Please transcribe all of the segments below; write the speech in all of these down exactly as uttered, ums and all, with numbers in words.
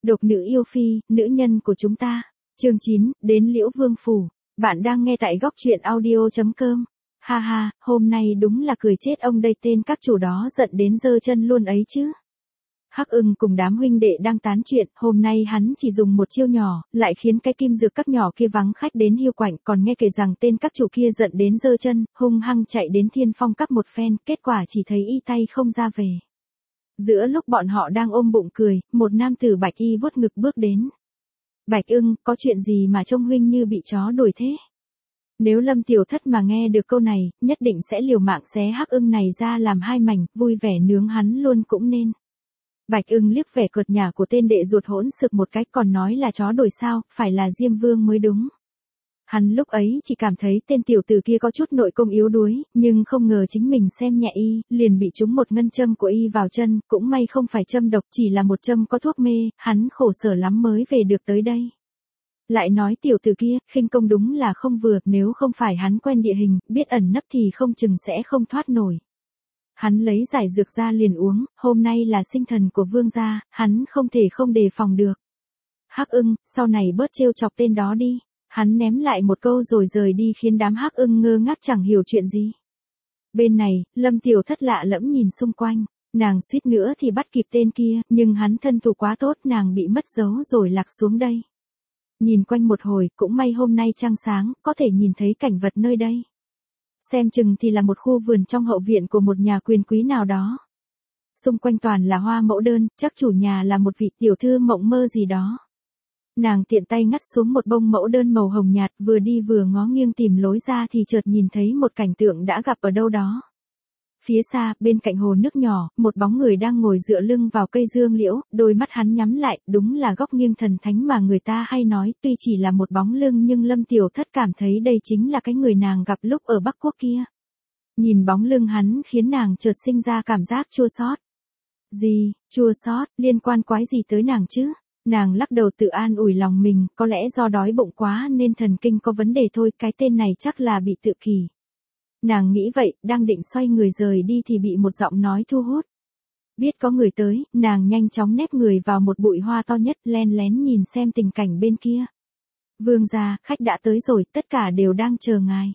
Độc nữ yêu phi, nữ nhân của chúng ta. Chương chín, đến Liễu Vương phủ. Bạn đang nghe tại góc truyện audio chấm com. Ha ha, hôm nay đúng là cười chết ông đây, tên các chủ đó giận đến giơ chân luôn ấy chứ. Hắc Ưng cùng đám huynh đệ đang tán chuyện, hôm nay hắn chỉ dùng một chiêu nhỏ, lại khiến cái kim dược các nhỏ kia vắng khách đến hiu quạnh, còn nghe kể rằng tên các chủ kia giận đến giơ chân, hung hăng chạy đến Thiên Phong các một phen, kết quả chỉ thấy y tay không ra về. Giữa lúc bọn họ đang ôm bụng cười, một nam tử bạch y vuốt ngực bước đến. Bạch Ưng, có chuyện gì mà trông huynh như bị chó đuổi thế? Nếu Lâm Tiểu Thất mà nghe được câu này, nhất định sẽ liều mạng xé Hắc Ưng này ra làm hai mảnh, vui vẻ nướng hắn luôn cũng nên. Bạch Ưng liếc vẻ cợt nhả của tên đệ ruột hỗn xược một cái, còn nói là chó đuổi sao, phải là Diêm Vương mới đúng. Hắn lúc ấy chỉ cảm thấy tên tiểu tử kia có chút nội công yếu đuối, nhưng không ngờ chính mình xem nhẹ y, liền bị trúng một ngân châm của y vào chân, cũng may không phải châm độc, chỉ là một châm có thuốc mê, hắn khổ sở lắm mới về được tới đây. Lại nói tiểu tử kia, khinh công đúng là không vừa, nếu không phải hắn quen địa hình, biết ẩn nấp thì không chừng sẽ không thoát nổi. Hắn lấy giải dược ra liền uống, hôm nay là sinh thần của vương gia, hắn không thể không đề phòng được. Hắc Ưng, sau này bớt trêu chọc tên đó đi. Hắn ném lại một câu rồi rời đi khiến đám Hắc Ưng ngơ ngác chẳng hiểu chuyện gì. Bên này, Lâm Tiểu Thất lạ lẫm nhìn xung quanh, nàng suýt nữa thì bắt kịp tên kia, nhưng hắn thân thủ quá tốt, nàng bị mất dấu rồi lạc xuống đây. Nhìn quanh một hồi, cũng may hôm nay trăng sáng, có thể nhìn thấy cảnh vật nơi đây. Xem chừng thì là một khu vườn trong hậu viện của một nhà quyền quý nào đó. Xung quanh toàn là hoa mẫu đơn, chắc chủ nhà là một vị tiểu thư mộng mơ gì đó. Nàng tiện tay ngắt xuống một bông mẫu đơn màu hồng nhạt, vừa đi vừa ngó nghiêng tìm lối ra thì chợt nhìn thấy một cảnh tượng đã gặp ở đâu đó. Phía xa, bên cạnh hồ nước nhỏ, một bóng người đang ngồi dựa lưng vào cây dương liễu, đôi mắt hắn nhắm lại, đúng là góc nghiêng thần thánh mà người ta hay nói, tuy chỉ là một bóng lưng nhưng Lâm Tiểu Thất cảm thấy đây chính là cái người nàng gặp lúc ở Bắc Quốc kia. Nhìn bóng lưng hắn khiến nàng chợt sinh ra cảm giác chua xót. Gì, chua xót, liên quan quái gì tới nàng chứ? Nàng lắc đầu tự an ủi lòng mình, có lẽ do đói bụng quá nên thần kinh có vấn đề thôi, cái tên này chắc là bị tự kỷ. Nàng nghĩ vậy, đang định xoay người rời đi thì bị một giọng nói thu hút. Biết có người tới, nàng nhanh chóng nép người vào một bụi hoa to nhất, len lén nhìn xem tình cảnh bên kia. Vương gia, khách đã tới rồi, tất cả đều đang chờ ngài.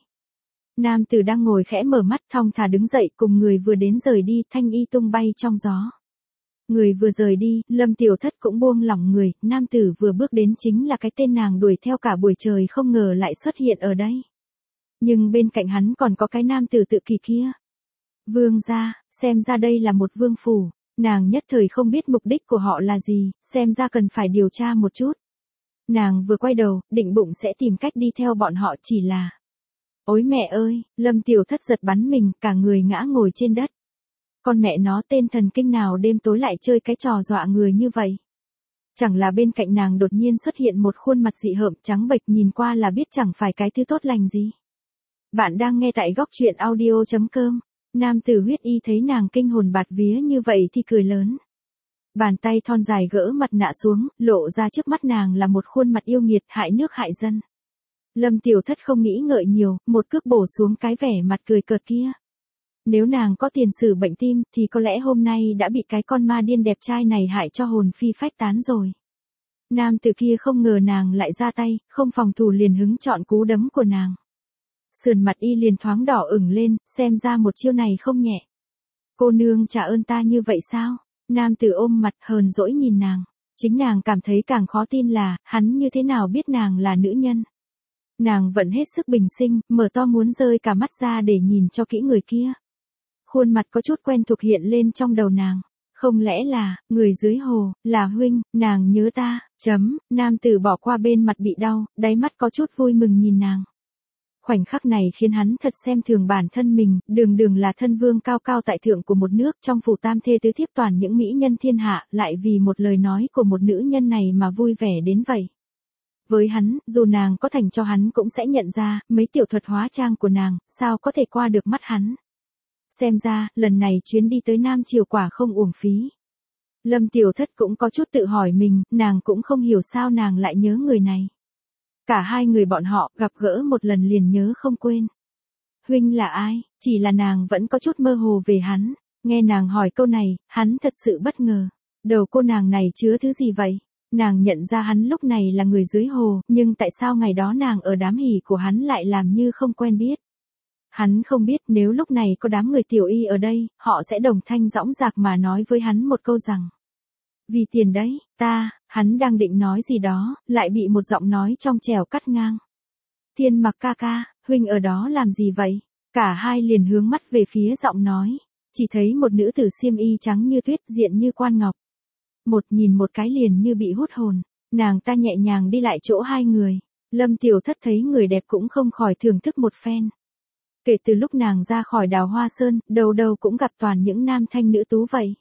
Nam tử đang ngồi khẽ mở mắt thong thả đứng dậy, cùng người vừa đến rời đi, thanh y tung bay trong gió. Người vừa rời đi, Lâm Tiểu Thất cũng buông lỏng người, nam tử vừa bước đến chính là cái tên nàng đuổi theo cả buổi trời không ngờ lại xuất hiện ở đây. Nhưng bên cạnh hắn còn có cái nam tử tự kỳ kia. Vương gia, xem ra đây là một vương phủ, nàng nhất thời không biết mục đích của họ là gì, xem ra cần phải điều tra một chút. Nàng vừa quay đầu, định bụng sẽ tìm cách đi theo bọn họ, chỉ là... Ôi mẹ ơi, Lâm Tiểu Thất giật bắn mình, cả người ngã ngồi trên đất. Con mẹ nó, tên thần kinh nào đêm tối lại chơi cái trò dọa người như vậy? Chẳng là bên cạnh nàng đột nhiên xuất hiện một khuôn mặt dị hợm trắng bệch, nhìn qua là biết chẳng phải cái thứ tốt lành gì. Bạn đang nghe tại góc truyện audio chấm com. Nam tử huyết y thấy nàng kinh hồn bạt vía như vậy thì cười lớn. Bàn tay thon dài gỡ mặt nạ xuống, lộ ra trước mắt nàng là một khuôn mặt yêu nghiệt, hại nước hại dân. Lâm Tiểu Thất không nghĩ ngợi nhiều, một cước bổ xuống cái vẻ mặt cười cợt kia. Nếu nàng có tiền sử bệnh tim thì có lẽ hôm nay đã bị cái con ma điên đẹp trai này hại cho hồn phi phách tán rồi. Nam tử kia không ngờ nàng lại ra tay, không phòng thủ liền hứng chọn cú đấm của nàng. Sườn mặt y liền thoáng đỏ ửng lên, xem ra một chiêu này không nhẹ. Cô nương trả ơn ta như vậy sao? Nam tử ôm mặt hờn dỗi nhìn nàng. Chính nàng cảm thấy càng khó tin là, hắn như thế nào biết nàng là nữ nhân. Nàng vẫn hết sức bình sinh, mở to muốn rơi cả mắt ra để nhìn cho kỹ người kia. Khuôn mặt có chút quen thuộc hiện lên trong đầu nàng. Không lẽ là, người dưới hồ, là huynh, nàng nhớ ta, chấm, nam tử bỏ qua bên mặt bị đau, đáy mắt có chút vui mừng nhìn nàng. Khoảnh khắc này khiến hắn thật xem thường bản thân mình, đường đường là thân vương cao cao tại thượng của một nước, trong phủ tam thê tứ thiếp toàn những mỹ nhân thiên hạ, lại vì một lời nói của một nữ nhân này mà vui vẻ đến vậy. Với hắn, dù nàng có thành cho hắn cũng sẽ nhận ra, mấy tiểu thuật hóa trang của nàng, sao có thể qua được mắt hắn. Xem ra, lần này chuyến đi tới Nam Triều quả không uổng phí. Lâm Tiểu Thất cũng có chút tự hỏi mình, nàng cũng không hiểu sao nàng lại nhớ người này. Cả hai người bọn họ gặp gỡ một lần liền nhớ không quên. Huynh là ai? Chỉ là nàng vẫn có chút mơ hồ về hắn. Nghe nàng hỏi câu này, hắn thật sự bất ngờ. Đầu cô nàng này chứa thứ gì vậy? Nàng nhận ra hắn lúc này là người dưới hồ, nhưng tại sao ngày đó nàng ở đám hỉ của hắn lại làm như không quen biết. Hắn không biết nếu lúc này có đám người tiểu y ở đây, họ sẽ đồng thanh dõng dạc mà nói với hắn một câu rằng. Vì tiền đấy, ta, hắn đang định nói gì đó, lại bị một giọng nói trong trẻo cắt ngang. Thiên Mặc ca ca, huynh ở đó làm gì vậy? Cả hai liền hướng mắt về phía giọng nói. Chỉ thấy một nữ tử xiêm y trắng như tuyết, diện như quan ngọc. Một nhìn một cái liền như bị hút hồn, nàng ta nhẹ nhàng đi lại chỗ hai người. Lâm Tiểu Thất thấy người đẹp cũng không khỏi thưởng thức một phen. Kể từ lúc nàng ra khỏi Đào Hoa Sơn, đầu đầu cũng gặp toàn những nam thanh nữ tú vậy.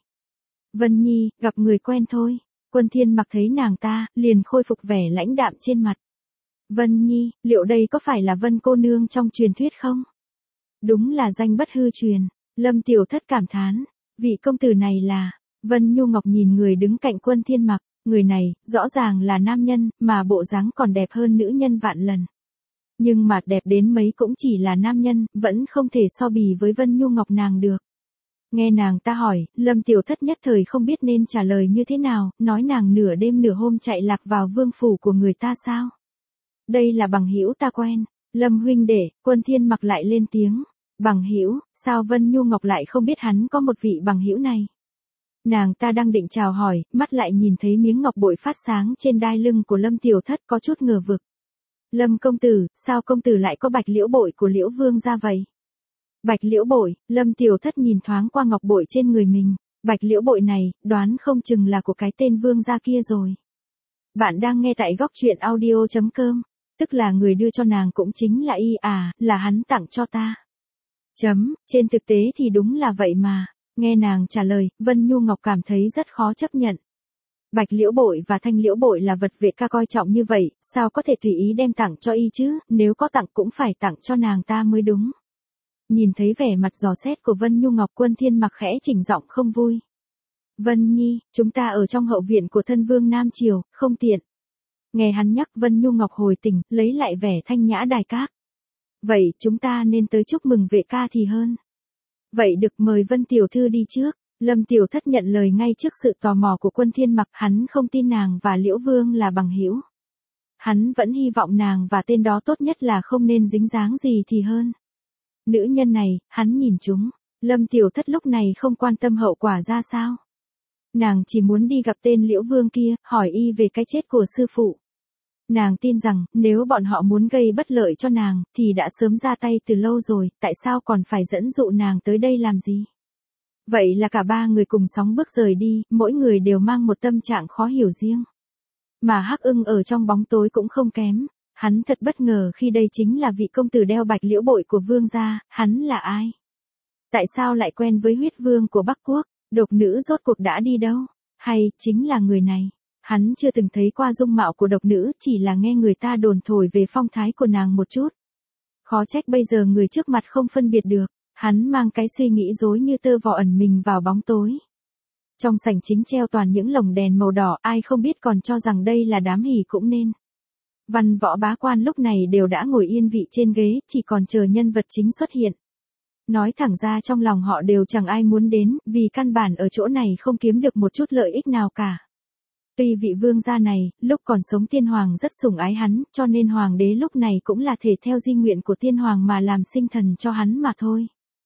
Vân Nhi, gặp người quen thôi. Quân Thiên Mặc thấy nàng ta, liền khôi phục vẻ lãnh đạm trên mặt. Vân Nhi, liệu đây có phải là Vân cô nương trong truyền thuyết không? Đúng là danh bất hư truyền. Lâm Tiểu Thất cảm thán, vị công tử này là. Vân Nhu Ngọc nhìn người đứng cạnh Quân Thiên Mặc, người này, rõ ràng là nam nhân, mà bộ dáng còn đẹp hơn nữ nhân vạn lần. Nhưng mà đẹp đến mấy cũng chỉ là nam nhân, vẫn không thể so bì với Vân Nhu Ngọc nàng được. Nghe nàng ta hỏi, Lâm Tiểu Thất nhất thời không biết nên trả lời như thế nào, nói nàng nửa đêm nửa hôm chạy lạc vào vương phủ của người ta sao? Đây là bằng hữu ta quen. Lâm huynh đệ, Quân Thiên Mặc lại lên tiếng. Bằng hữu, sao Vân Nhu Ngọc lại không biết hắn có một vị bằng hữu này? Nàng ta đang định chào hỏi, mắt lại nhìn thấy miếng ngọc bội phát sáng trên đai lưng của Lâm Tiểu Thất, có chút ngờ vực. Lâm công tử, sao công tử lại có bạch liễu bội của Liễu Vương ra vậy? Bạch liễu bội, Lâm Tiểu Thất nhìn thoáng qua ngọc bội trên người mình. Bạch liễu bội này, đoán không chừng là của cái tên Vương gia kia rồi. Bạn đang nghe tại góc truyện audio chấm com, tức là người đưa cho nàng cũng chính là y à, là hắn tặng cho ta. Chấm, trên thực tế thì đúng là vậy mà. Nghe nàng trả lời, Vân Nhu Ngọc cảm thấy rất khó chấp nhận. Bạch liễu bội và thanh liễu bội là vật vệ ca coi trọng như vậy, sao có thể tùy ý đem tặng cho y chứ, nếu có tặng cũng phải tặng cho nàng ta mới đúng. Nhìn thấy vẻ mặt dò xét của Vân Nhu Ngọc, Quân Thiên Mặc khẽ chỉnh giọng không vui. Vân Nhi, chúng ta ở trong hậu viện của thân vương Nam Triều, không tiện. Nghe hắn nhắc, Vân Nhu Ngọc hồi tỉnh, lấy lại vẻ thanh nhã đài cát. Vậy chúng ta nên tới chúc mừng vệ ca thì hơn. Vậy được, mời Vân tiểu thư đi trước. Lâm Tiểu Thất nhận lời ngay trước sự tò mò của Quân Thiên Mặc, hắn không tin nàng và Liễu Vương là bằng hữu. Hắn vẫn hy vọng nàng và tên đó tốt nhất là không nên dính dáng gì thì hơn. Nữ nhân này, hắn nhìn chúng. Lâm Tiểu Thất lúc này không quan tâm hậu quả ra sao. Nàng chỉ muốn đi gặp tên Liễu Vương kia, hỏi y về cái chết của sư phụ. Nàng tin rằng, nếu bọn họ muốn gây bất lợi cho nàng, thì đã sớm ra tay từ lâu rồi, tại sao còn phải dẫn dụ nàng tới đây làm gì? Vậy là cả ba người cùng sóng bước rời đi, mỗi người đều mang một tâm trạng khó hiểu riêng. Mà Hắc Ưng ở trong bóng tối cũng không kém, hắn thật bất ngờ khi đây chính là vị công tử đeo bạch liễu bội của vương gia, hắn là ai? Tại sao lại quen với huyết vương của Bắc Quốc, độc nữ rốt cuộc đã đi đâu? Hay, chính là người này? Hắn chưa từng thấy qua dung mạo của độc nữ, chỉ là nghe người ta đồn thổi về phong thái của nàng một chút. Khó trách bây giờ người trước mặt không phân biệt được, hắn mang cái suy nghĩ rối như tơ vò ẩn mình vào bóng tối. Trong sảnh chính treo toàn những lồng đèn màu đỏ, ai không biết còn cho rằng đây là đám hỉ cũng nên. Văn võ bá quan lúc này đều đã ngồi yên vị trên ghế, chỉ còn chờ nhân vật chính xuất hiện. Nói thẳng ra trong lòng họ đều chẳng ai muốn đến, vì căn bản ở chỗ này không kiếm được một chút lợi ích nào cả. Tuy vị vương gia này, lúc còn sống tiên hoàng rất sủng ái hắn, cho nên hoàng đế lúc này cũng là thể theo di nguyện của tiên hoàng mà làm sinh thần cho hắn mà thôi.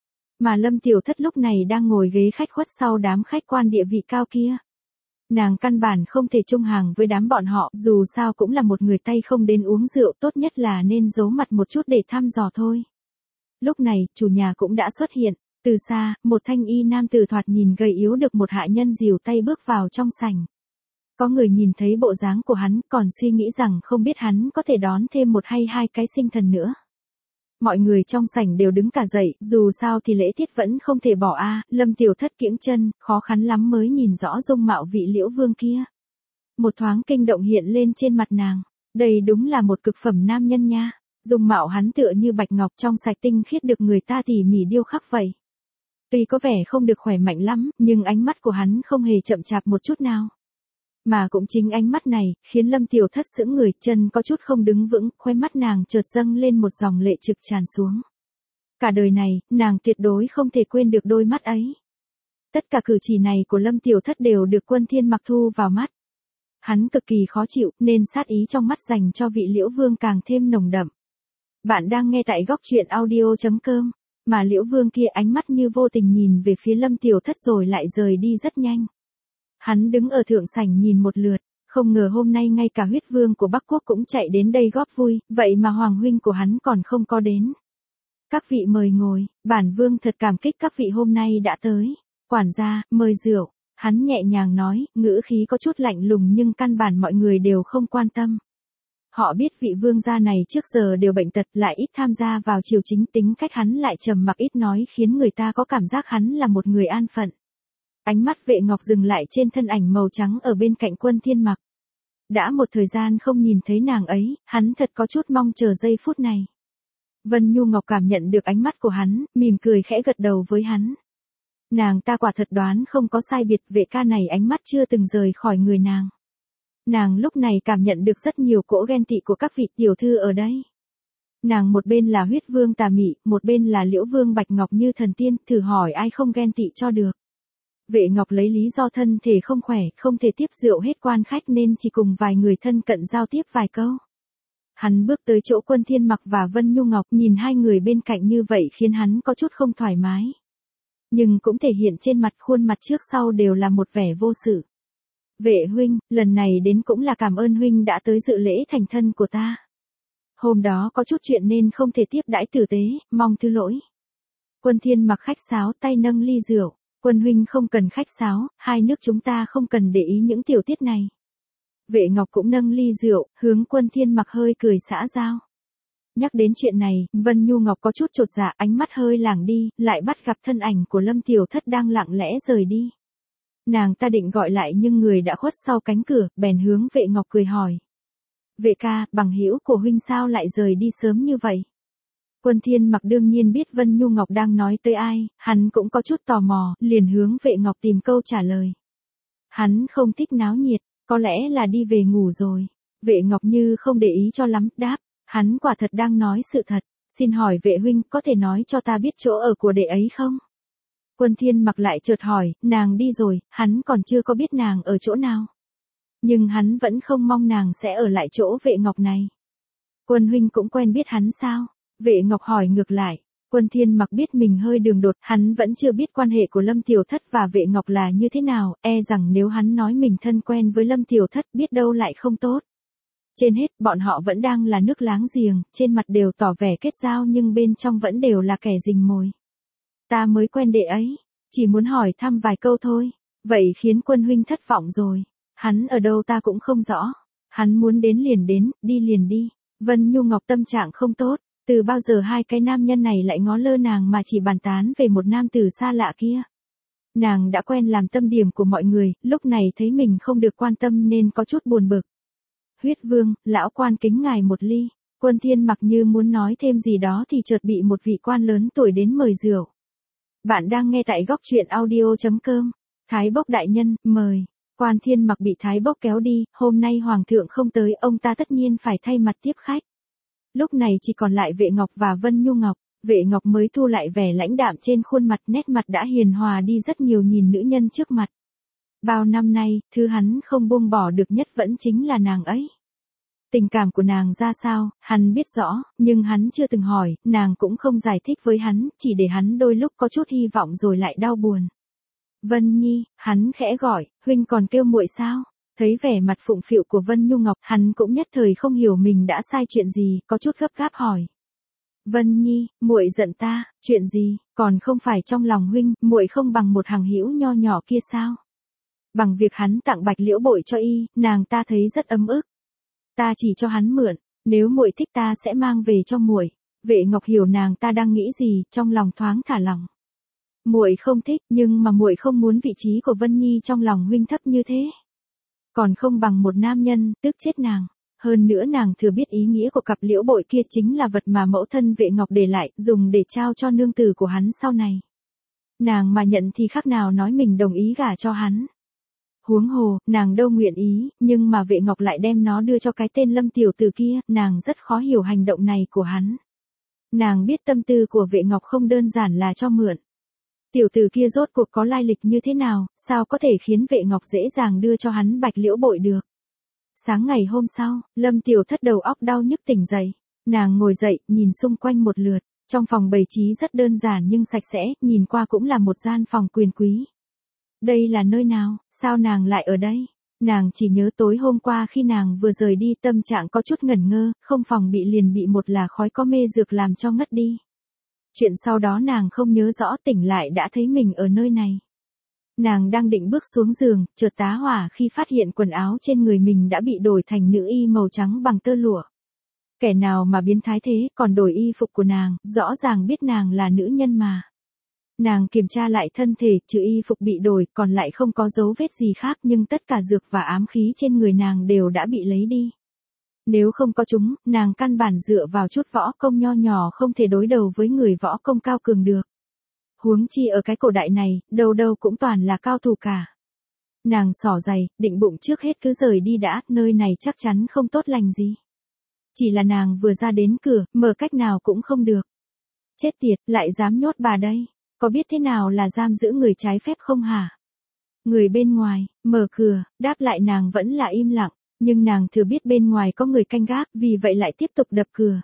Mà Lâm Tiểu Thất lúc này đang ngồi ghế khách khuất sau đám khách quan địa vị cao kia. Nàng căn bản không thể chung hàng với đám bọn họ, dù sao cũng là một người tay không đến uống rượu, tốt nhất là nên giấu mặt một chút để thăm dò thôi. Lúc này, chủ nhà cũng đã xuất hiện, từ xa, một thanh y nam tử thoạt nhìn gầy yếu được một hạ nhân dìu tay bước vào trong sảnh. Có người nhìn thấy bộ dáng của hắn, còn suy nghĩ rằng không biết hắn có thể đón thêm một hay hai cái sinh thần nữa. Mọi người trong sảnh đều đứng cả dậy, dù sao thì lễ tiết vẫn không thể bỏ a. Lâm Tiểu Thất kiễng chân, khó khăn lắm mới nhìn rõ dung mạo vị Liễu Vương kia. Một thoáng kinh động hiện lên trên mặt nàng, đây đúng là một cực phẩm nam nhân nha. Dung mạo hắn tựa như bạch ngọc trong sạch tinh khiết được người ta tỉ mỉ điêu khắc vậy. Tuy có vẻ không được khỏe mạnh lắm, nhưng ánh mắt của hắn không hề chậm chạp một chút nào. Mà cũng chính ánh mắt này, khiến Lâm Tiểu Thất sững người, chân có chút không đứng vững, khóe mắt nàng chợt dâng lên một dòng lệ trực tràn xuống. Cả đời này, nàng tuyệt đối không thể quên được đôi mắt ấy. Tất cả cử chỉ này của Lâm Tiểu Thất đều được Quân Thiên Mặc thu vào mắt. Hắn cực kỳ khó chịu, nên sát ý trong mắt dành cho vị Liễu Vương càng thêm nồng đậm. Bạn đang nghe tại góc truyện audio.com, mà Liễu Vương kia ánh mắt như vô tình nhìn về phía Lâm Tiểu Thất rồi lại rời đi rất nhanh. Hắn đứng ở thượng sảnh nhìn một lượt, không ngờ hôm nay ngay cả huyết vương của Bắc Quốc cũng chạy đến đây góp vui, vậy mà hoàng huynh của hắn còn không có đến. Các vị mời ngồi, bản vương thật cảm kích các vị hôm nay đã tới. Quản gia, mời rượu. Hắn nhẹ nhàng nói, ngữ khí có chút lạnh lùng nhưng căn bản mọi người đều không quan tâm. Họ biết vị vương gia này trước giờ đều bệnh tật, lại ít tham gia vào triều chính, tính cách hắn lại trầm mặc ít nói khiến người ta có cảm giác hắn là một người an phận. Ánh mắt Vệ Ngọc dừng lại trên thân ảnh màu trắng ở bên cạnh Quân Thiên Mặc. Đã một thời gian không nhìn thấy nàng ấy, hắn thật có chút mong chờ giây phút này. Vân Nhu Ngọc cảm nhận được ánh mắt của hắn, mỉm cười khẽ gật đầu với hắn. Nàng ta quả thật đoán không có sai biệt, Vệ ca này ánh mắt chưa từng rời khỏi người nàng. Nàng lúc này cảm nhận được rất nhiều cỗ ghen tị của các vị tiểu thư ở đây. Nàng một bên là huyết vương tà mị, một bên là Liễu Vương Bạch Ngọc như thần tiên, thử hỏi ai không ghen tị cho được. Vệ Ngọc lấy lý do thân thể không khỏe, không thể tiếp rượu hết quan khách nên chỉ cùng vài người thân cận giao tiếp vài câu. Hắn bước tới chỗ Quân Thiên Mặc và Vân Nhu Ngọc, nhìn hai người bên cạnh như vậy khiến hắn có chút không thoải mái. Nhưng cũng thể hiện trên mặt, khuôn mặt trước sau đều là một vẻ vô sự. Vệ huynh, lần này đến cũng là cảm ơn huynh đã tới dự lễ thành thân của ta. Hôm đó có chút chuyện nên không thể tiếp đãi tử tế, mong thứ lỗi. Quân Thiên Mặc khách sáo, tay nâng ly rượu. Quân huynh không cần khách sáo, hai nước chúng ta không cần để ý những tiểu tiết này. Vệ Ngọc cũng nâng ly rượu, hướng Quân Thiên Mặc hơi cười xã giao. Nhắc đến chuyện này, Vân Nhu Ngọc có chút chột dạ, ánh mắt hơi lảng đi, lại bắt gặp thân ảnh của Lâm Tiểu Thất đang lặng lẽ rời đi. Nàng ta định gọi lại nhưng người đã khuất sau cánh cửa, bèn hướng Vệ Ngọc cười hỏi. Vệ ca, bằng hữu của huynh sao lại rời đi sớm như vậy? Quân Thiên Mặc đương nhiên biết Vân Nhu Ngọc đang nói tới ai, hắn cũng có chút tò mò, liền hướng Vệ Ngọc tìm câu trả lời. Hắn không thích náo nhiệt, có lẽ là đi về ngủ rồi. Vệ Ngọc như không để ý cho lắm, đáp, hắn quả thật đang nói sự thật, xin hỏi Vệ huynh có thể nói cho ta biết chỗ ở của đệ ấy không? Quân Thiên Mặc lại chợt hỏi, nàng đi rồi, hắn còn chưa có biết nàng ở chỗ nào. Nhưng hắn vẫn không mong nàng sẽ ở lại chỗ Vệ Ngọc này. Quân huynh cũng quen biết hắn sao? Vệ Ngọc hỏi ngược lại. Quân Thiên Mặc biết mình hơi đường đột, hắn vẫn chưa biết quan hệ của Lâm Tiểu Thất và Vệ Ngọc là như thế nào, e rằng nếu hắn nói mình thân quen với Lâm Tiểu Thất biết đâu lại không tốt. Trên hết, bọn họ vẫn đang là nước láng giềng, trên mặt đều tỏ vẻ kết giao nhưng bên trong vẫn đều là kẻ rình mồi. Ta mới quen đệ ấy, chỉ muốn hỏi thăm vài câu thôi, vậy khiến quân huynh thất vọng rồi. Hắn ở đâu ta cũng không rõ, hắn muốn đến liền đến, đi liền đi. Vân Nhu Ngọc tâm trạng không tốt. Từ bao giờ hai cái nam nhân này lại ngó lơ nàng mà chỉ bàn tán về một nam tử xa lạ kia. Nàng đã quen làm tâm điểm của mọi người, lúc này thấy mình không được quan tâm nên có chút buồn bực. Huyết vương, lão quan kính ngài một ly. Quân Thiên Mặc như muốn nói thêm gì đó thì chợt bị một vị quan lớn tuổi đến mời rượu. Bạn đang nghe tại góc truyện audio.com. Thái Bốc đại nhân, mời. Quan Thiên Mặc bị Thái Bốc kéo đi, hôm nay hoàng thượng không tới, ông ta tất nhiên phải thay mặt tiếp khách. Lúc này chỉ còn lại Vệ Ngọc và Vân Nhu Ngọc, Vệ Ngọc mới thu lại vẻ lãnh đạm trên khuôn mặt, nét mặt đã hiền hòa đi rất nhiều nhìn nữ nhân trước mặt. Bao năm nay, thứ hắn không buông bỏ được nhất vẫn chính là nàng ấy. Tình cảm của nàng ra sao, hắn biết rõ, nhưng hắn chưa từng hỏi, nàng cũng không giải thích với hắn, chỉ để hắn đôi lúc có chút hy vọng rồi lại đau buồn. Vân Nhi, hắn khẽ gọi, huynh còn kêu muội sao? Thấy vẻ mặt phụng phịu của Vân Nhu Ngọc, hắn cũng nhất thời không hiểu mình đã sai chuyện gì, có chút gấp gáp hỏi. Vân Nhi, muội giận ta, chuyện gì, còn không phải trong lòng huynh, muội không bằng một hàng hữu nho nhỏ kia sao? Bằng việc hắn tặng bạch liễu bội cho y, nàng ta thấy rất ấm ức. Ta chỉ cho hắn mượn, nếu muội thích ta sẽ mang về cho muội. Vệ Ngọc hiểu nàng ta đang nghĩ gì, trong lòng thoáng thả lỏng. Muội không thích, nhưng mà muội không muốn vị trí của Vân Nhi trong lòng huynh thấp như thế. Còn không bằng một nam nhân, tức chết nàng. Hơn nữa nàng thừa biết ý nghĩa của cặp liễu bội kia chính là vật mà mẫu thân Vệ Ngọc để lại, dùng để trao cho nương tử của hắn sau này. Nàng mà nhận thì khác nào nói mình đồng ý gả cho hắn. Huống hồ, nàng đâu nguyện ý, nhưng mà Vệ Ngọc lại đem nó đưa cho cái tên Lâm tiểu tử kia, nàng rất khó hiểu hành động này của hắn. Nàng biết tâm tư của Vệ Ngọc không đơn giản là cho mượn. Tiểu tử kia rốt cuộc có lai lịch như thế nào, sao có thể khiến Vệ Ngọc dễ dàng đưa cho hắn bạch liễu bội được. Sáng ngày hôm sau, Lâm Tiểu Thất đầu óc đau nhức tỉnh dậy. Nàng ngồi dậy, nhìn xung quanh một lượt. Trong phòng bày trí rất đơn giản nhưng sạch sẽ, nhìn qua cũng là một gian phòng quyền quý. Đây là nơi nào, sao nàng lại ở đây? Nàng chỉ nhớ tối hôm qua khi nàng vừa rời đi tâm trạng có chút ngẩn ngơ, không phòng bị liền bị một là khói có mê dược làm cho ngất đi. Chuyện sau đó nàng không nhớ rõ, tỉnh lại đã thấy mình ở nơi này. Nàng đang định bước xuống giường, chợt tá hỏa khi phát hiện quần áo trên người mình đã bị đổi thành nữ y màu trắng bằng tơ lụa. Kẻ nào mà biến thái thế, còn đổi y phục của nàng, rõ ràng biết nàng là nữ nhân mà. Nàng kiểm tra lại thân thể, trừ y phục bị đổi, còn lại không có dấu vết gì khác, nhưng tất cả dược và ám khí trên người nàng đều đã bị lấy đi. Nếu không có chúng, nàng căn bản dựa vào chút võ công nho nhỏ không thể đối đầu với người võ công cao cường được. Huống chi ở cái cổ đại này, đâu đâu cũng toàn là cao thủ cả. Nàng xỏ giày, định bụng trước hết cứ rời đi đã, nơi này chắc chắn không tốt lành gì. Chỉ là nàng vừa ra đến cửa, mở cách nào cũng không được. Chết tiệt, lại dám nhốt bà đây. Có biết thế nào là giam giữ người trái phép không hả? Người bên ngoài, mở cửa, đáp lại nàng vẫn là im lặng, nhưng nàng thừa biết bên ngoài có người canh gác, vì vậy lại tiếp tục đập cửa.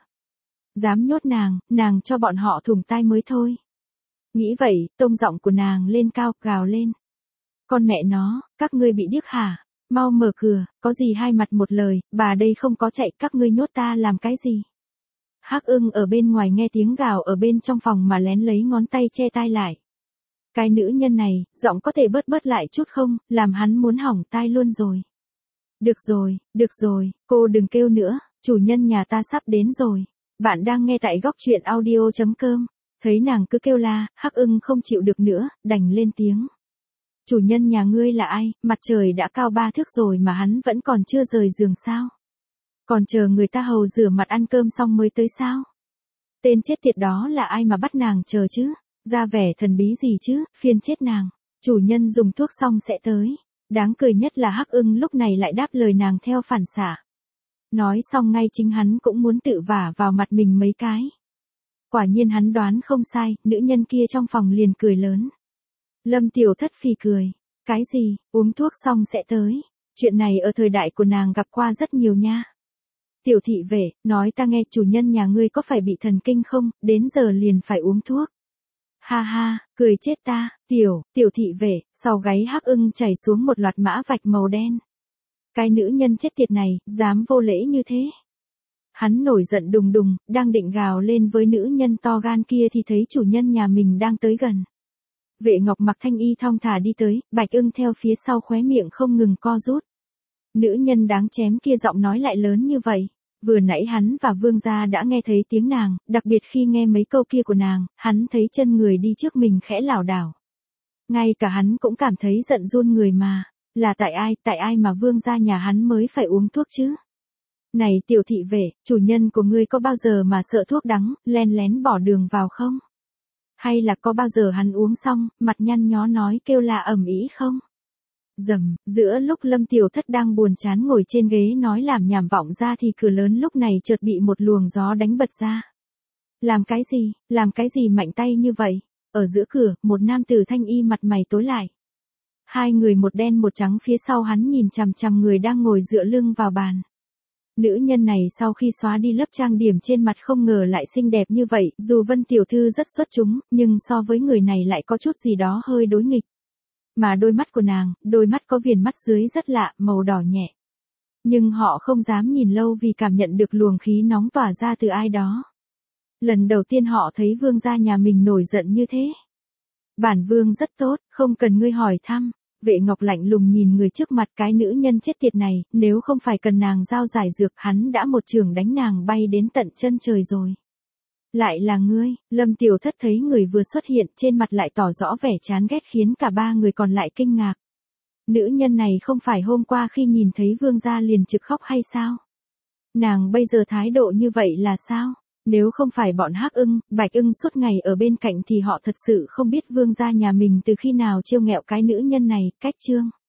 Dám nhốt nàng, nàng cho bọn họ thủng tai mới thôi. Nghĩ vậy, tông giọng của nàng lên cao, gào lên. Con mẹ nó, các ngươi bị điếc hả? Mau mở cửa, có gì hai mặt một lời, bà đây không có chạy, các ngươi nhốt ta làm cái gì? Hắc Ưng ở bên ngoài nghe tiếng gào ở bên trong phòng mà lén lấy ngón tay che tai lại. Cái nữ nhân này, giọng có thể bớt bớt lại chút không, làm hắn muốn hỏng tai luôn rồi. Được rồi, được rồi, cô đừng kêu nữa, chủ nhân nhà ta sắp đến rồi. Bạn đang nghe tại góc truyện audio chấm com. Thấy nàng cứ kêu la, Hắc Ưng không chịu được nữa, đành lên tiếng. Chủ nhân nhà ngươi là ai, mặt trời đã cao ba thước rồi mà hắn vẫn còn chưa rời giường sao? Còn chờ người ta hầu rửa mặt ăn cơm xong mới tới sao? Tên chết tiệt đó là ai mà bắt nàng chờ chứ? Ra vẻ thần bí gì chứ, phiền chết nàng. Chủ nhân dùng thuốc xong sẽ tới. Đáng cười nhất là Hắc Ưng lúc này lại đáp lời nàng theo phản xạ. Nói xong ngay chính hắn cũng muốn tự vả vào mặt mình mấy cái. Quả nhiên hắn đoán không sai, nữ nhân kia trong phòng liền cười lớn. Lâm Tiểu Thất phì cười. Cái gì, uống thuốc xong sẽ tới. Chuyện này ở thời đại của nàng gặp qua rất nhiều nha. Tiểu thị vệ, nói ta nghe chủ nhân nhà ngươi có phải bị thần kinh không, đến giờ liền phải uống thuốc. Ha ha, cười chết ta, tiểu, tiểu thị vệ, sau gáy Hắc Ưng chảy xuống một loạt mã vạch màu đen. Cái nữ nhân chết tiệt này, dám vô lễ như thế. Hắn nổi giận đùng đùng, đang định gào lên với nữ nhân to gan kia thì thấy chủ nhân nhà mình đang tới gần. Vệ Ngọc mặc thanh y thong thả đi tới, Bạch Ưng theo phía sau khóe miệng không ngừng co rút. Nữ nhân đáng chém kia giọng nói lại lớn như vậy. Vừa nãy hắn và Vương gia đã nghe thấy tiếng nàng, đặc biệt khi nghe mấy câu kia của nàng, hắn thấy chân người đi trước mình khẽ lảo đảo. Ngay cả hắn cũng cảm thấy giận run người mà. Là tại ai, tại ai mà Vương gia nhà hắn mới phải uống thuốc chứ? Này tiểu thị vệ, chủ nhân của ngươi có bao giờ mà sợ thuốc đắng, len lén bỏ đường vào không? Hay là có bao giờ hắn uống xong, mặt nhăn nhó nói kêu là ầm ĩ không? Dầm, giữa lúc Lâm Tiểu Thất đang buồn chán ngồi trên ghế nói làm nhảm vọng ra thì cửa lớn lúc này chợt bị một luồng gió đánh bật ra. Làm cái gì, làm cái gì mạnh tay như vậy? Ở giữa cửa, một nam tử thanh y mặt mày tối lại. Hai người một đen một trắng phía sau hắn nhìn chằm chằm người đang ngồi dựa lưng vào bàn. Nữ nhân này sau khi xóa đi lớp trang điểm trên mặt không ngờ lại xinh đẹp như vậy, dù Vân Tiểu Thư rất xuất chúng, nhưng so với người này lại có chút gì đó hơi đối nghịch. Mà đôi mắt của nàng, đôi mắt có viền mắt dưới rất lạ, màu đỏ nhẹ. Nhưng họ không dám nhìn lâu vì cảm nhận được luồng khí nóng tỏa ra từ ai đó. Lần đầu tiên họ thấy vương gia nhà mình nổi giận như thế. Bản vương rất tốt, không cần ngươi hỏi thăm. Vệ Ngọc lạnh lùng nhìn người trước mặt cái nữ nhân chết tiệt này, nếu không phải cần nàng giao giải dược hắn đã một trường đánh nàng bay đến tận chân trời rồi. Lại là ngươi, Lâm Tiểu Thất thấy người vừa xuất hiện trên mặt lại tỏ rõ vẻ chán ghét khiến cả ba người còn lại kinh ngạc. Nữ nhân này không phải hôm qua khi nhìn thấy vương gia liền trực khóc hay sao? Nàng bây giờ thái độ như vậy là sao? Nếu không phải bọn Hắc Ưng, Bạch Ưng suốt ngày ở bên cạnh thì họ thật sự không biết vương gia nhà mình từ khi nào trêu nghẹo cái nữ nhân này, cách chương.